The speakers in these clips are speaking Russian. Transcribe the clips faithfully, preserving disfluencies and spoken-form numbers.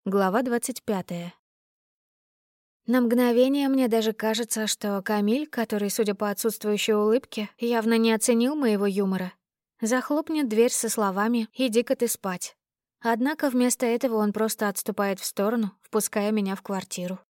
Глава двадцать пятая. На мгновение мне даже кажется, что Камиль, который, судя по отсутствующей улыбке, явно не оценил моего юмора, захлопнет дверь со словами «иди-ка ты спать». Однако вместо этого он просто отступает в сторону, впуская меня в квартиру.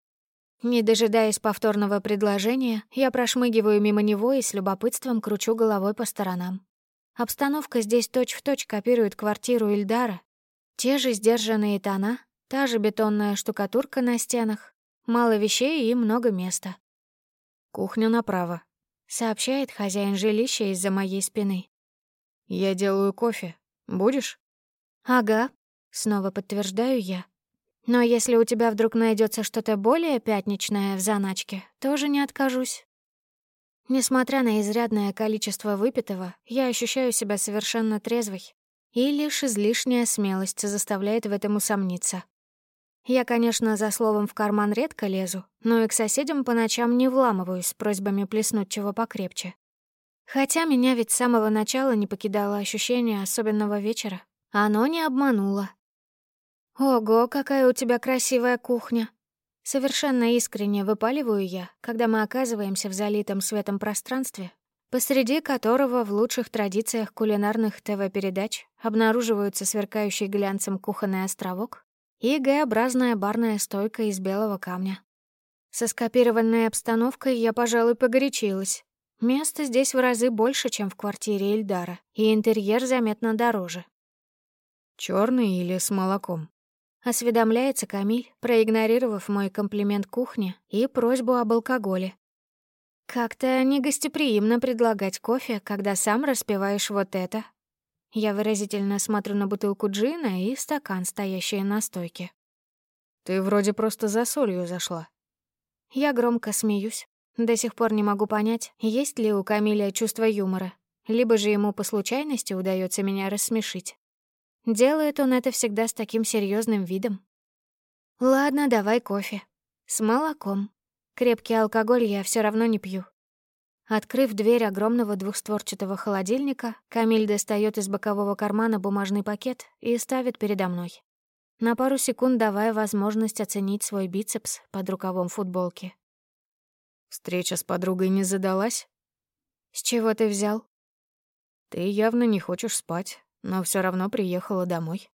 Не дожидаясь повторного предложения, я прошмыгиваю мимо него и с любопытством кручу головой по сторонам. Обстановка здесь точь-в-точь копирует квартиру Ильдара. Те же сдержанные тона, та же бетонная штукатурка на стенах, мало вещей и много места. «Кухня направо», — сообщает хозяин жилища из-за моей спины. «Я делаю кофе. Будешь?» «Ага», — снова подтверждаю я. «Но если у тебя вдруг найдется что-то более пятничное в заначке, тоже не откажусь». Несмотря на изрядное количество выпитого, я ощущаю себя совершенно трезвой. И лишь излишняя смелость заставляет в этом усомниться. Я, конечно, за словом в карман редко лезу, но и к соседям по ночам не вламываюсь с просьбами плеснуть чего покрепче. Хотя меня ведь с самого начала не покидало ощущение особенного вечера. Оно не обмануло. «Ого, какая у тебя красивая кухня!» Совершенно искренне выпаливаю я, когда мы оказываемся в залитом светом пространстве, посреди которого в лучших традициях кулинарных ТВ-передач обнаруживаются сверкающий глянцем кухонный островок и Г-образная барная стойка из белого камня. Со скопированной обстановкой я, пожалуй, погорячилась. Места здесь в разы больше, чем в квартире Ильдара, и интерьер заметно дороже. «Чёрный или с молоком?» — осведомляется Камиль, проигнорировав мой комплимент кухне и просьбу об алкоголе. «Как-то негостеприимно предлагать кофе, когда сам распиваешь вот это». Я выразительно смотрю на бутылку джина и стакан, стоящий на стойке. «Ты вроде просто за солью зашла». Я громко смеюсь. До сих пор не могу понять, есть ли у Камиля чувство юмора, либо же ему по случайности удается меня рассмешить. Делает он это всегда с таким серьезным видом. «Ладно, давай кофе. С молоком. Крепкий алкоголь я все равно не пью». Открыв дверь огромного двухстворчатого холодильника, Камиль достает из бокового кармана бумажный пакет и ставит передо мной, на пару секунд давая возможность оценить свой бицепс под рукавом футболки. «Встреча с подругой не задалась?» «С чего ты взял?» «Ты явно не хочешь спать, но все равно приехала домой».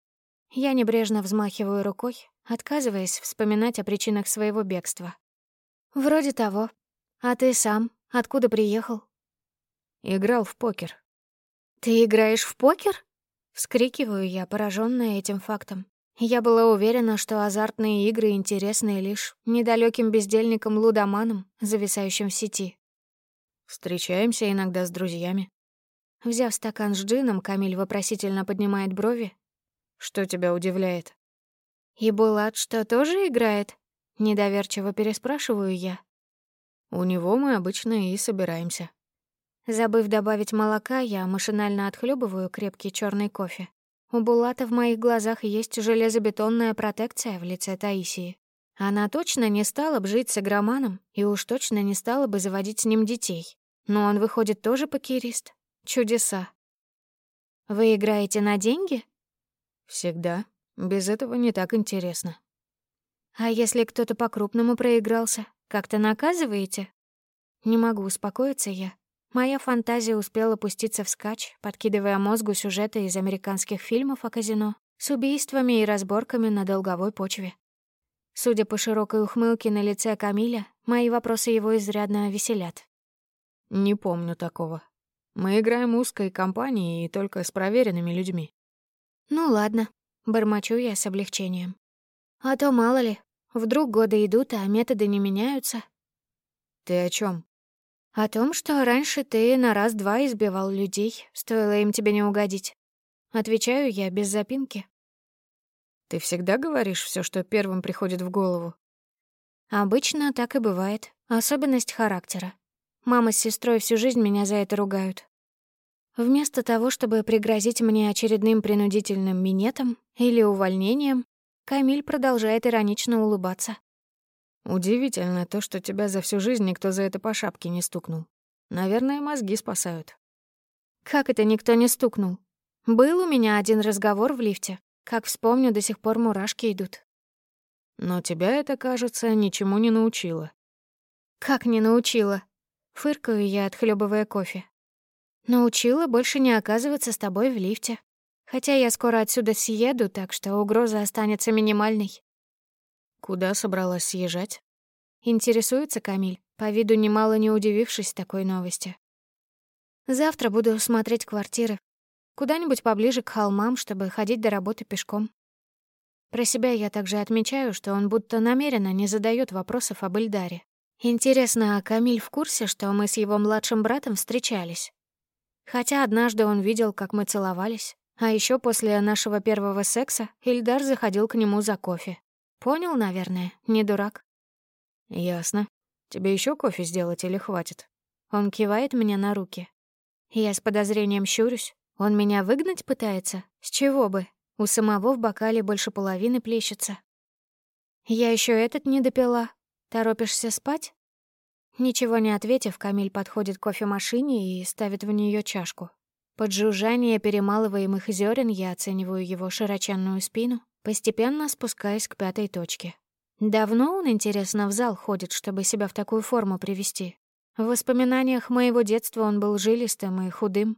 Я небрежно взмахиваю рукой, отказываясь вспоминать о причинах своего бегства. «Вроде того. А ты сам? Откуда приехал?» «Играл в покер». «Ты играешь в покер?» — вскрикиваю я, поражённая этим фактом. Я была уверена, что азартные игры интересны лишь недалёким бездельникам-лудоманам, зависающим в сети. «Встречаемся иногда с друзьями». Взяв стакан с джином, Камиль вопросительно поднимает брови. «Что тебя удивляет?» «И Булат что, тоже играет?» — недоверчиво переспрашиваю я. «У него мы обычно и собираемся». Забыв добавить молока, я машинально отхлёбываю крепкий чёрный кофе. У Булата в моих глазах есть железобетонная протекция в лице Таисии. Она точно не стала бы жить с игроманом и уж точно не стала бы заводить с ним детей. Но он, выходит, тоже покерист. Чудеса. «Вы играете на деньги?» «Всегда. Без этого не так интересно». «А если кто-то по-крупному проигрался, как-то наказываете?» Не могу успокоиться я. Моя фантазия успела пуститься вскачь, подкидывая мозгу сюжеты из американских фильмов о казино с убийствами и разборками на долговой почве. Судя по широкой ухмылке на лице Камиля, мои вопросы его изрядно веселят. «Не помню такого. Мы играем узкой компанией и только с проверенными людьми». «Ну ладно», — бормочу я с облегчением. «А то мало ли, вдруг годы идут, а методы не меняются». «Ты о чем? «О том, что раньше ты на раз-два избивал людей, стоило им тебе не угодить». Отвечаю я без запинки. «Ты всегда говоришь все, что первым приходит в голову?» «Обычно так и бывает. Особенность характера. Мама с сестрой всю жизнь меня за это ругают». Вместо того, чтобы пригрозить мне очередным принудительным минетом или увольнением, Камиль продолжает иронично улыбаться. «Удивительно то, что тебя за всю жизнь никто за это по шапке не стукнул. Наверное, мозги спасают». «Как это никто не стукнул? Был у меня один разговор в лифте. Как вспомню, до сих пор мурашки идут. Но тебя это, кажется, ничему не научило. Как не научила? Фыркаю я, отхлебывая кофе. Научила больше не оказываться с тобой в лифте. Хотя я скоро отсюда съеду, так что угроза останется минимальной. Куда собралась съезжать? Интересуется Камиль, по виду немало не удивившись такой новости. Завтра буду смотреть квартиры. Куда-нибудь поближе к холмам, чтобы ходить до работы пешком. Про себя я также отмечаю, что он будто намеренно не задает вопросов об Ильдаре. Интересно, а Камиль в курсе, что мы с его младшим братом встречались? Хотя однажды он видел, как мы целовались. А еще после нашего первого секса Ильдар заходил к нему за кофе. Понял, наверное, не дурак. Ясно. Тебе еще кофе сделать или хватит? Он кивает мне на руки. Я с подозрением щурюсь. Он меня выгнать пытается? С чего бы? У самого в бокале больше половины плещется. Я еще этот не допила. Торопишься спать? Ничего не ответив, Камиль подходит к кофемашине и ставит в нее чашку. Под жужжание перемалываемых зерен я оцениваю его широченную спину, постепенно спускаясь к пятой точке. Давно он, интересно, в зал ходит, чтобы себя в такую форму привести? В воспоминаниях моего детства он был жилистым и худым.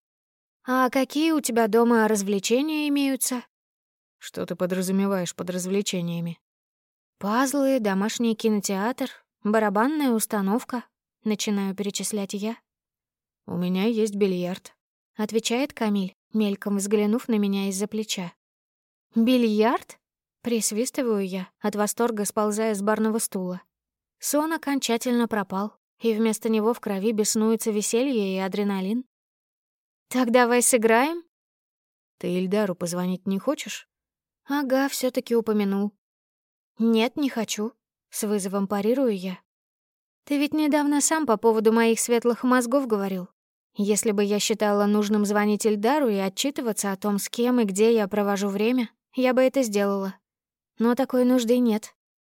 «А какие у тебя дома развлечения имеются?» Что ты подразумеваешь под развлечениями? «Пазлы, домашний кинотеатр, барабанная установка», — начинаю перечислять я. «У меня есть бильярд», — отвечает Камиль, мельком взглянув на меня из-за плеча. «Бильярд?» — присвистываю я, от восторга сползая с барного стула. Сон окончательно пропал, и вместо него в крови беснуется веселье и адреналин. «Так давай сыграем?» «Ты Ильдару позвонить не хочешь?» «Ага, все таки упомянул». «Нет, не хочу», — с вызовом парирую я. «Ты ведь недавно сам по поводу моих светлых мозгов говорил. Если бы я считала нужным звонить Ильдару и отчитываться о том, с кем и где я провожу время, я бы это сделала. Но такой нужды нет.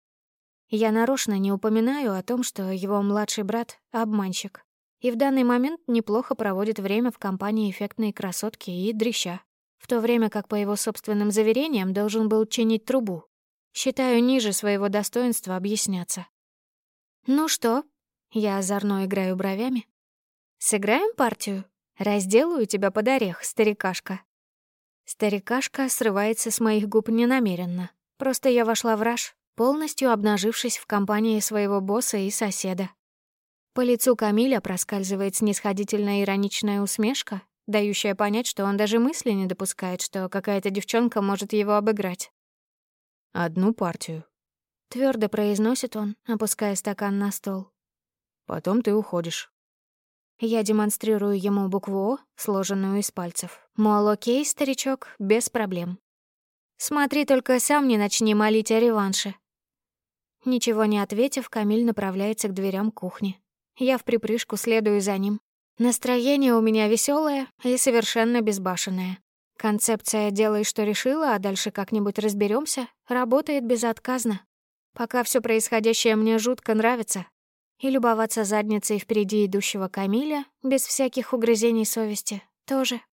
Я нарочно не упоминаю о том, что его младший брат — обманщик, и в данный момент неплохо проводит время в компании эффектной красотки и дрища, в то время как, по его собственным заверениям, должен был чинить трубу. Считаю ниже своего достоинства объясняться. «Ну что?» — я озорно играю бровями. «Сыграем партию? Разделаю тебя под орех, старикашка». Старикашка срывается с моих губ ненамеренно. Просто я вошла в раж, полностью обнажившись в компании своего босса и соседа. По лицу Камиля проскальзывает снисходительная ироничная усмешка, дающая понять, что он даже мысли не допускает, что какая-то девчонка может его обыграть. «Одну партию», — твердо произносит он, опуская стакан на стол. «Потом ты уходишь». Я демонстрирую ему букву «О», сложенную из пальцев. Мол, окей, старичок, без проблем. Смотри, только сам не начни молить о реванше. Ничего не ответив, Камиль направляется к дверям кухни. Я вприпрыжку следую за ним. Настроение у меня веселое и совершенно безбашенное. Концепция «делай, что решила, а дальше как-нибудь разберемся» работает безотказно. Пока все происходящее мне жутко нравится. И любоваться задницей впереди идущего Камиля, без всяких угрызений совести, тоже.